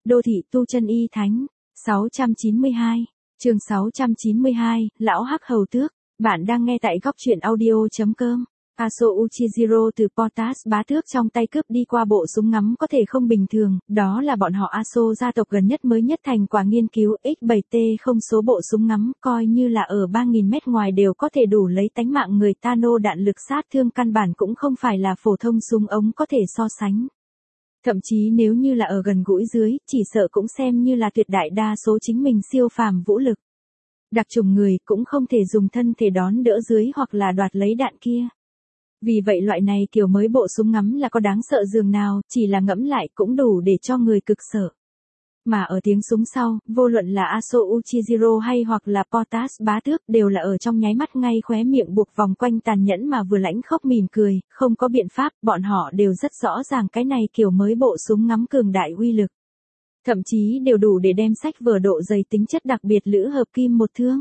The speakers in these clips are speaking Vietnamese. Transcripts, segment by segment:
Đô thị tu chân y thánh. 692. Chương 692, Lão Hắc Hầu Tước. Bạn đang nghe tại góc truyện audio.com. Aso Uchijiro từ Portas bá tước trong tay cướp đi qua bộ súng ngắm có thể không bình thường, đó là bọn họ Aso gia tộc gần nhất mới nhất thành quả nghiên cứu X7T không số bộ súng ngắm, coi như là ở 3.000 mét ngoài đều có thể đủ lấy tánh mạng người ta, nô đạn lực sát thương căn bản cũng không phải là phổ thông súng ống có thể so sánh. Thậm chí nếu như là ở gần gũi dưới, chỉ sợ cũng xem như là tuyệt đại đa số chính mình siêu phàm vũ lực. Đặc trùng người cũng không thể dùng thân thể đón đỡ dưới hoặc là đoạt lấy đạn kia. Vì vậy loại này kiểu mới bộ súng ngắm là có đáng sợ dường nào, chỉ là ngẫm lại cũng đủ để cho người cực sợ. Mà ở tiếng súng sau, vô luận là Aso Uchijiro hay hoặc là Portas bá tước đều là ở trong nháy mắt ngay khóe miệng buộc vòng quanh tàn nhẫn mà vừa lãnh khốc mỉm cười, không có biện pháp, bọn họ đều rất rõ ràng cái này kiểu mới bộ súng ngắm cường đại uy lực. Thậm chí đều đủ để đem sách vở độ dày tính chất đặc biệt lữ hợp kim một thương.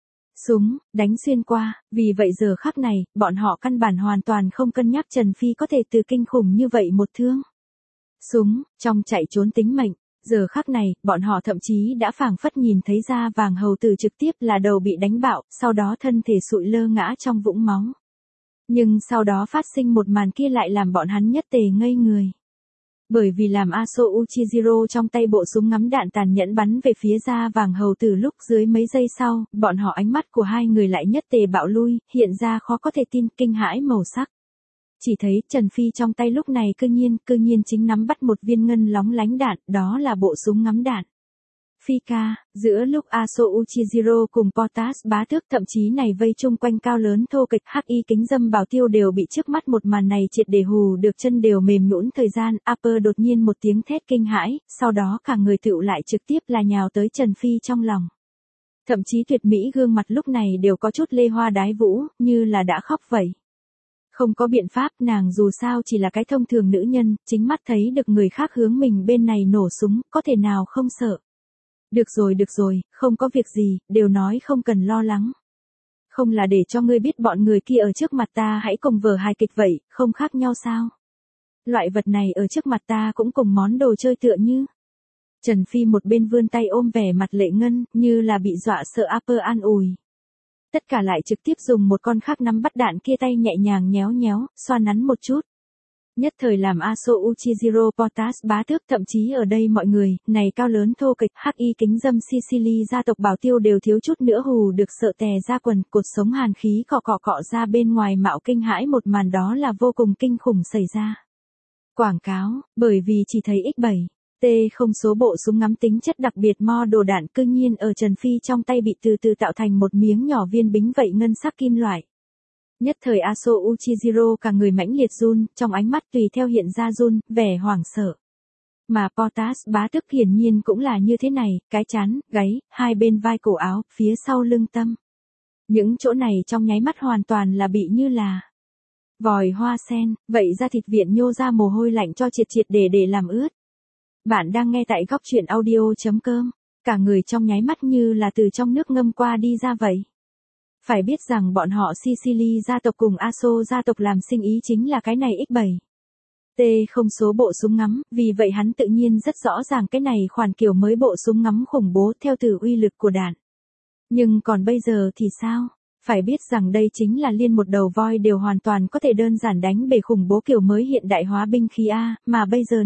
Súng, đánh xuyên qua, vì vậy giờ khắc này, bọn họ căn bản hoàn toàn không cân nhắc Trần Phi có thể từ kinh khủng như vậy một thương. Súng, trong chạy trốn tính mệnh. Giờ khắc này, bọn họ thậm chí đã phảng phất nhìn thấy da vàng hầu tử trực tiếp là đầu bị đánh bạo, sau đó thân thể sụi lơ ngã trong vũng máu. Nhưng sau đó phát sinh một màn kia lại làm bọn hắn nhất tề ngây người. Bởi vì làm Aso Uchijiro trong tay bộ súng ngắm đạn tàn nhẫn bắn về phía da vàng hầu tử lúc dưới mấy giây sau, bọn họ ánh mắt của hai người lại nhất tề bạo lui, hiện ra khó có thể tin, kinh hãi màu sắc. Chỉ thấy Trần Phi trong tay lúc này cư nhiên chính nắm bắt một viên ngân lóng lánh đạn, đó là bộ súng ngắm đạn. Phi ca, giữa lúc Aso Uchijiro cùng Portas bá tước thậm chí này vây chung quanh cao lớn thô kịch hắc y kính dâm bảo tiêu đều bị trước mắt một màn này triệt để hù được, chân đều mềm nhũn. Thời gian, Upper đột nhiên một tiếng thét kinh hãi, sau đó cả người tựu lại trực tiếp là nhào tới Trần Phi trong lòng. Thậm chí tuyệt mỹ gương mặt lúc này đều có chút lê hoa đái vũ, như là đã khóc vậy. Không có biện pháp, nàng dù sao chỉ là cái thông thường nữ nhân, chính mắt thấy được người khác hướng mình bên này nổ súng, có thể nào không sợ. Được rồi, không có việc gì, đều nói không cần lo lắng. Không là để cho ngươi biết bọn người kia ở trước mặt ta hãy cùng vở hài kịch vậy, không khác nhau sao. Loại vật này ở trước mặt ta cũng cùng món đồ chơi tựa như. Trần Phi một bên vươn tay ôm vẻ mặt lệ ngân, như là bị dọa sợ Upper an ủi. Tất cả lại trực tiếp dùng một con khác nắm bắt đạn kia, tay nhẹ nhàng nhéo, xoa nắn một chút. Nhất thời làm Aso Uchijiro Portas bá tước thậm chí ở đây mọi người, này cao lớn thô kịch hắc y kính dâm Sicily gia tộc bảo tiêu đều thiếu chút nữa hù được sợ tè ra quần, cột sống hàn khí cọ ra bên ngoài mạo kinh hãi. Một màn đó là vô cùng kinh khủng xảy ra. Quảng cáo, bởi vì chỉ thấy X7. T không số bộ súng ngắm tính chất đặc biệt mo đồ đạn cư nhiên ở Trần Phi trong tay bị từ từ tạo thành một miếng nhỏ viên bính vậy ngân sắc kim loại. Nhất thời Aso Uchijiro cả người mãnh liệt run, trong ánh mắt tùy theo hiện ra run, vẻ hoảng sợ. Mà Portas bá tước hiển nhiên cũng là như thế này, cái trán, gáy, hai bên vai cổ áo, phía sau lưng tâm. Những chỗ này trong nháy mắt hoàn toàn là bị như là vòi hoa sen, vậy ra thịt viện nhô ra mồ hôi lạnh cho triệt để làm ướt. Bạn đang nghe tại góc truyện audio.com, cả người trong nháy mắt như là từ trong nước ngâm qua đi ra vậy. Phải biết rằng bọn họ Sicily gia tộc cùng Aso gia tộc làm sinh ý chính là cái này X7. T không số bộ súng ngắm, vì vậy hắn tự nhiên rất rõ ràng cái này khoản kiểu mới bộ súng ngắm khủng bố theo từ uy lực của đạn. Nhưng còn bây giờ thì sao? Phải biết rằng đây chính là liên một đầu voi đều hoàn toàn có thể đơn giản đánh bể khủng bố kiểu mới hiện đại hóa binh khí A, mà bây giờ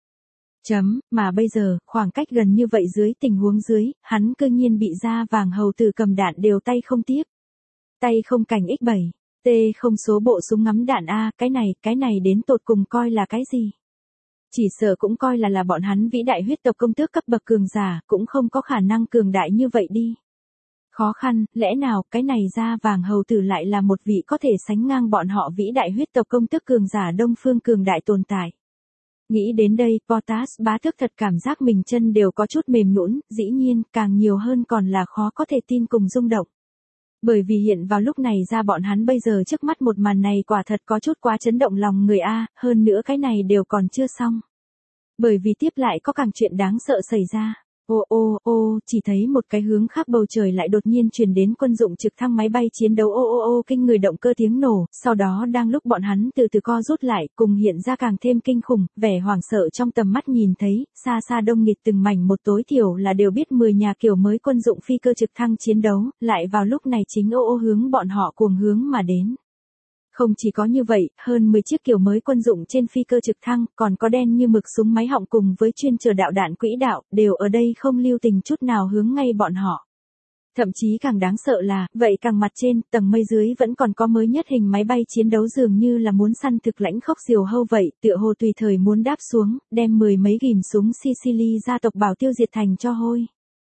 mà bây giờ, khoảng cách gần như vậy dưới tình huống dưới, hắn cư nhiên bị da vàng hầu tử cầm đạn đều tay không tiếp. Tay không cảnh X7, T không số bộ súng ngắm đạn A, cái này đến tột cùng coi là cái gì? Chỉ sợ cũng coi là bọn hắn vĩ đại huyết tộc công tước cấp bậc cường giả, cũng không có khả năng cường đại như vậy đi. Khó khăn, lẽ nào cái này da vàng hầu tử lại là một vị có thể sánh ngang bọn họ vĩ đại huyết tộc công tước cường giả đông phương cường đại tồn tại. Nghĩ đến đây, Portas bá tước thật cảm giác mình chân đều có chút mềm nhũn, dĩ nhiên, càng nhiều hơn còn là khó có thể tin cùng rung động. Bởi vì hiện vào lúc này ra bọn hắn bây giờ trước mắt một màn này quả thật có chút quá chấn động lòng người A, hơn nữa cái này đều còn chưa xong. Bởi vì tiếp lại có càng chuyện đáng sợ xảy ra. Chỉ thấy một cái hướng khác bầu trời lại đột nhiên truyền đến quân dụng trực thăng máy bay chiến đấu kinh người động cơ tiếng nổ, sau đó đang lúc bọn hắn từ từ co rút lại, cùng hiện ra càng thêm kinh khủng, vẻ hoảng sợ trong tầm mắt nhìn thấy, xa xa đông nghịt từng mảnh một tối thiểu là đều biết 10 nhà kiểu mới quân dụng phi cơ trực thăng chiến đấu, lại vào lúc này chính hướng bọn họ cuồng hướng mà đến. Không chỉ có như vậy, hơn 10 chiếc kiểu mới quân dụng trên phi cơ trực thăng, còn có đen như mực súng máy họng cùng với chuyên chở đạo đạn quỹ đạo, đều ở đây không lưu tình chút nào hướng ngay bọn họ. Thậm chí càng đáng sợ là, vậy càng mặt trên, tầng mây dưới vẫn còn có mới nhất hình máy bay chiến đấu dường như là muốn săn thực lãnh khốc diều hâu vậy, tựa hồ tùy thời muốn đáp xuống, đem 10 mấy ghìm súng Sicily gia tộc bảo tiêu diệt thành cho hôi.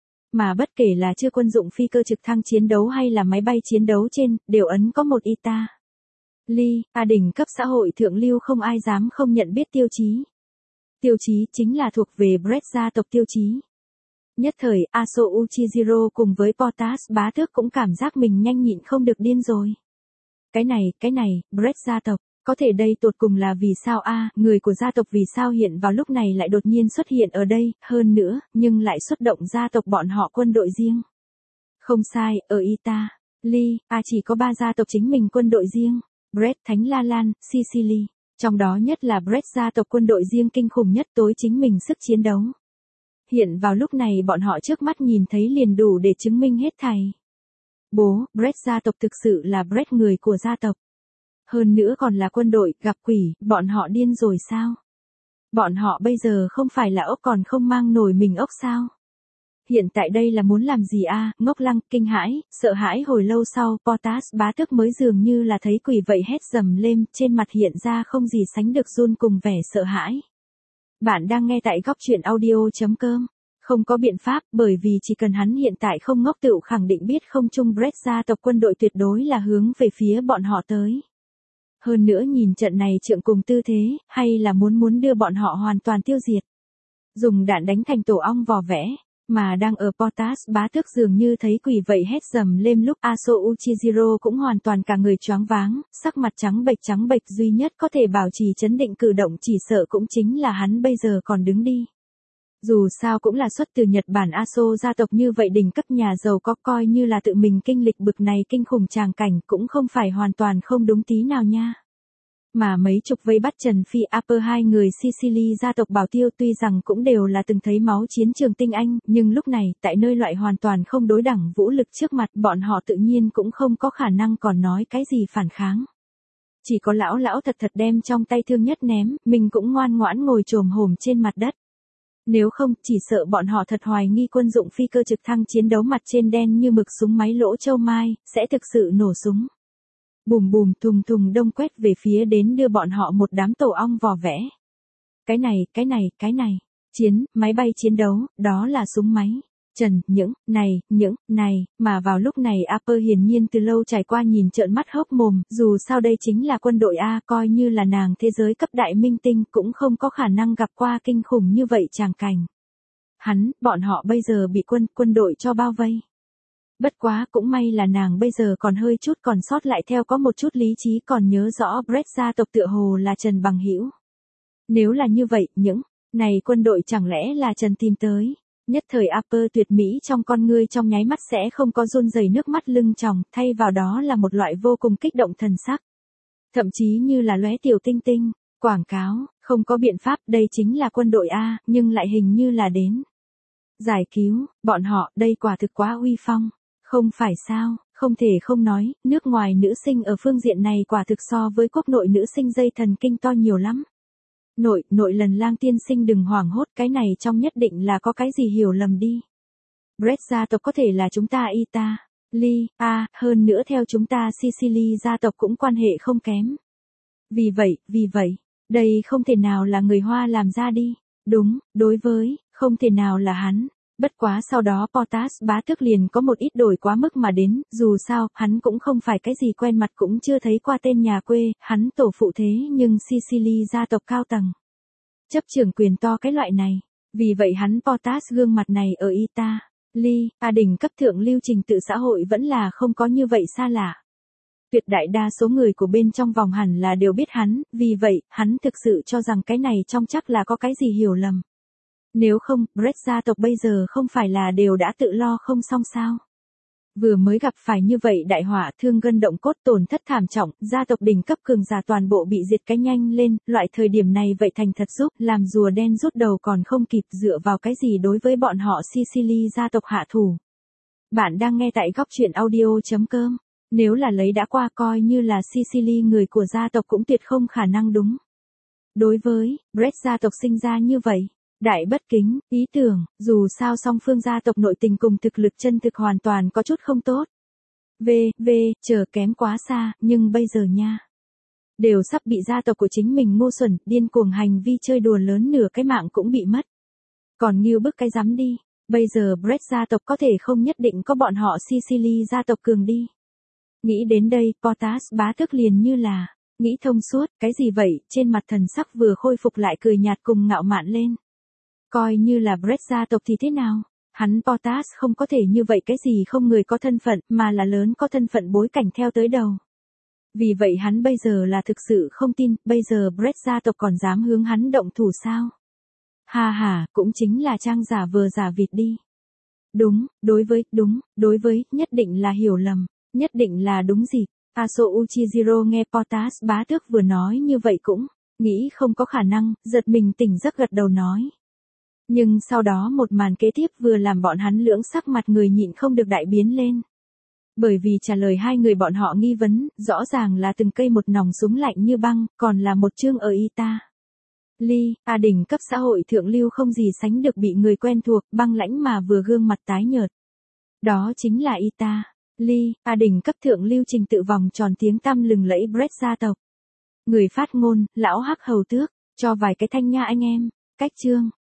Mà bất kể là chưa quân dụng phi cơ trực thăng chiến đấu hay là máy bay chiến đấu trên, đều ấn có một Ita. Lee, đỉnh cấp xã hội thượng lưu không ai dám không nhận biết tiêu chí. Tiêu chí chính là thuộc về Brett gia tộc tiêu chí. Nhất thời, Aso Uchijiro cùng với Portas bá tước cũng cảm giác mình nhanh nhịn không được điên rồi. Cái này, Brett gia tộc, có thể đây tột cùng là vì sao người của gia tộc vì sao hiện vào lúc này lại đột nhiên xuất hiện ở đây, hơn nữa, nhưng lại xuất động gia tộc bọn họ quân đội riêng. Không sai, ở Ita, Lee, chỉ có 3 gia tộc chính mình quân đội riêng. Brett Thánh La Lan, Sicily, trong đó nhất là Brett gia tộc quân đội riêng kinh khủng nhất tối chính mình sức chiến đấu. Hiện vào lúc này bọn họ trước mắt nhìn thấy liền đủ để chứng minh hết thảy. Bố, Brett gia tộc thực sự là Brett người của gia tộc. Hơn nữa còn là quân đội, gặp quỷ, bọn họ điên rồi sao? Bọn họ bây giờ không phải là ốc còn không mang nổi mình ốc sao? Hiện tại đây là muốn làm gì ngốc lăng, kinh hãi, sợ hãi hồi lâu sau, Portas bá tước mới dường như là thấy quỷ vậy hét dầm lên, trên mặt hiện ra không gì sánh được run cùng vẻ sợ hãi. Bạn đang nghe tại góc truyện audio.com. Không có biện pháp, bởi vì chỉ cần hắn hiện tại không ngốc tựu khẳng định biết không chung Brett gia tộc quân đội tuyệt đối là hướng về phía bọn họ tới. Hơn nữa nhìn trận này trượng cùng tư thế, hay là muốn đưa bọn họ hoàn toàn tiêu diệt. Dùng đạn đánh thành tổ ong vò vẽ. Mà đang ở Portas bá tước dường như thấy quỷ vậy hét dầm lên lúc Aso Uchijiro cũng hoàn toàn cả người choáng váng, sắc mặt trắng bệch duy nhất có thể bảo trì chấn định cử động chỉ sợ cũng chính là hắn bây giờ còn đứng đi. Dù sao cũng là xuất từ Nhật Bản Aso gia tộc như vậy đỉnh cấp nhà giàu có coi như là tự mình kinh lịch bực này kinh khủng tràng cảnh cũng không phải hoàn toàn không đúng tí nào nha. Mà mấy chục vây bắt Trần Phi Upper hai người Sicily gia tộc bảo tiêu tuy rằng cũng đều là từng thấy máu chiến trường tinh anh, nhưng lúc này, tại nơi loại hoàn toàn không đối đẳng vũ lực trước mặt bọn họ tự nhiên cũng không có khả năng còn nói cái gì phản kháng. Chỉ có lão thật đem trong tay thương nhất ném, mình cũng ngoan ngoãn ngồi chồm hổm trên mặt đất. Nếu không, chỉ sợ bọn họ thật hoài nghi quân dụng phi cơ trực thăng chiến đấu mặt trên đen như mực súng máy lỗ châu mai, sẽ thực sự nổ súng. Bùm thùng đông quét về phía đến đưa bọn họ một đám tổ ong vò vẽ. Cái này, máy bay chiến đấu, đó là súng máy. Trần, những này, mà vào lúc này Upper hiển nhiên từ lâu trải qua nhìn trợn mắt hốc mồm, dù sao đây chính là quân đội coi như là nàng thế giới cấp đại minh tinh cũng không có khả năng gặp qua kinh khủng như vậy tràng cảnh. Bọn họ bây giờ bị quân đội cho bao vây. Bất quá cũng may là nàng bây giờ còn hơi chút còn sót lại theo có một chút lý trí còn nhớ rõ Brett gia tộc tựa hồ là Trần bằng hữu. Nếu là như vậy, những này quân đội chẳng lẽ là Trần tìm tới. Nhất thời Upper tuyệt mỹ trong con ngươi trong nháy mắt sẽ không có run rẩy nước mắt lưng tròng, thay vào đó là một loại vô cùng kích động thần sắc. Thậm chí như là lóe tiểu tinh tinh, quảng cáo, không có biện pháp, đây chính là quân đội nhưng lại hình như là đến giải cứu, bọn họ, đây quả thực quá uy phong. Không phải sao, không thể không nói, nước ngoài nữ sinh ở phương diện này quả thực so với quốc nội nữ sinh dây thần kinh to nhiều lắm. Nội lần lang tiên sinh đừng hoảng hốt, cái này trong nhất định là có cái gì hiểu lầm đi. Brett gia tộc có thể là chúng ta Ita, Lee, hơn nữa theo chúng ta Sicily gia tộc cũng quan hệ không kém. Vì vậy, đây không thể nào là người Hoa làm ra đi. Đúng, đối với, không thể nào là hắn. Bất quá sau đó Portas bá tước liền có một ít đổi quá mức mà đến, dù sao, hắn cũng không phải cái gì quen mặt cũng chưa thấy qua tên nhà quê, hắn tổ phụ thế nhưng Sicily gia tộc cao tầng. Chấp trưởng quyền to cái loại này. Vì vậy hắn Portas gương mặt này ở Ita, Lee, đỉnh cấp thượng lưu trình tự xã hội vẫn là không có như vậy xa lạ. Tuyệt đại đa số người của bên trong vòng hẳn là đều biết hắn, vì vậy, hắn thực sự cho rằng cái này trong chắc là có cái gì hiểu lầm. Nếu không, Brett gia tộc bây giờ không phải là đều đã tự lo không xong sao? Vừa mới gặp phải như vậy đại họa, thương gân động cốt, tổn thất thảm trọng, gia tộc đỉnh cấp cường giả toàn bộ bị diệt cái nhanh lên, loại thời điểm này vậy thành thật giúp làm rùa đen rút đầu còn không kịp, dựa vào cái gì đối với bọn họ Sicily gia tộc hạ thủ. Bạn đang nghe tại góc truyện audio.com. Nếu là lấy đã qua, coi như là Sicily người của gia tộc cũng tuyệt không khả năng đúng. Đối với Brett gia tộc sinh ra như vậy, đại bất kính, ý tưởng, dù sao song phương gia tộc nội tình cùng thực lực chân thực hoàn toàn có chút không tốt. Chờ kém quá xa, nhưng bây giờ nha. Đều sắp bị gia tộc của chính mình ngu xuẩn, điên cuồng hành vi chơi đùa lớn, nửa cái mạng cũng bị mất. Còn nghiêu bức cái dám đi, bây giờ Brett gia tộc có thể không nhất định có bọn họ Sicily gia tộc cường đi. Nghĩ đến đây, Portas bá tước liền như là nghĩ thông suốt, cái gì vậy, trên mặt thần sắc vừa khôi phục lại cười nhạt cùng ngạo mạn lên. Coi như là Brett gia tộc thì thế nào? Hắn Portas không có thể như vậy, cái gì không người có thân phận, mà là lớn có thân phận bối cảnh theo tới đầu. Vì vậy hắn bây giờ là thực sự không tin, bây giờ Brett gia tộc còn dám hướng hắn động thủ sao? Ha, cũng chính là trang giả vờ giả vịt đi. Đúng, đối với, nhất định là hiểu lầm, nhất định là đúng gì. Aso Uchijiro nghe Portas bá tước vừa nói như vậy cũng nghĩ không có khả năng, giật mình tỉnh giấc gật đầu nói. Nhưng sau đó một màn kế tiếp vừa làm bọn hắn lưỡng sắc mặt người nhịn không được đại biến lên. Bởi vì trả lời hai người bọn họ nghi vấn, rõ ràng là từng cây một nòng súng lạnh như băng, còn là một chương ở Italy, đỉnh cấp xã hội thượng lưu không gì sánh được bị người quen thuộc, băng lãnh mà vừa gương mặt tái nhợt. Đó chính là Italy, đỉnh cấp thượng lưu trình tự vòng tròn tiếng tăm lừng lẫy Brett gia tộc. Người phát ngôn, lão hắc hầu tước, cho vài cái thanh nha anh em, cách chương.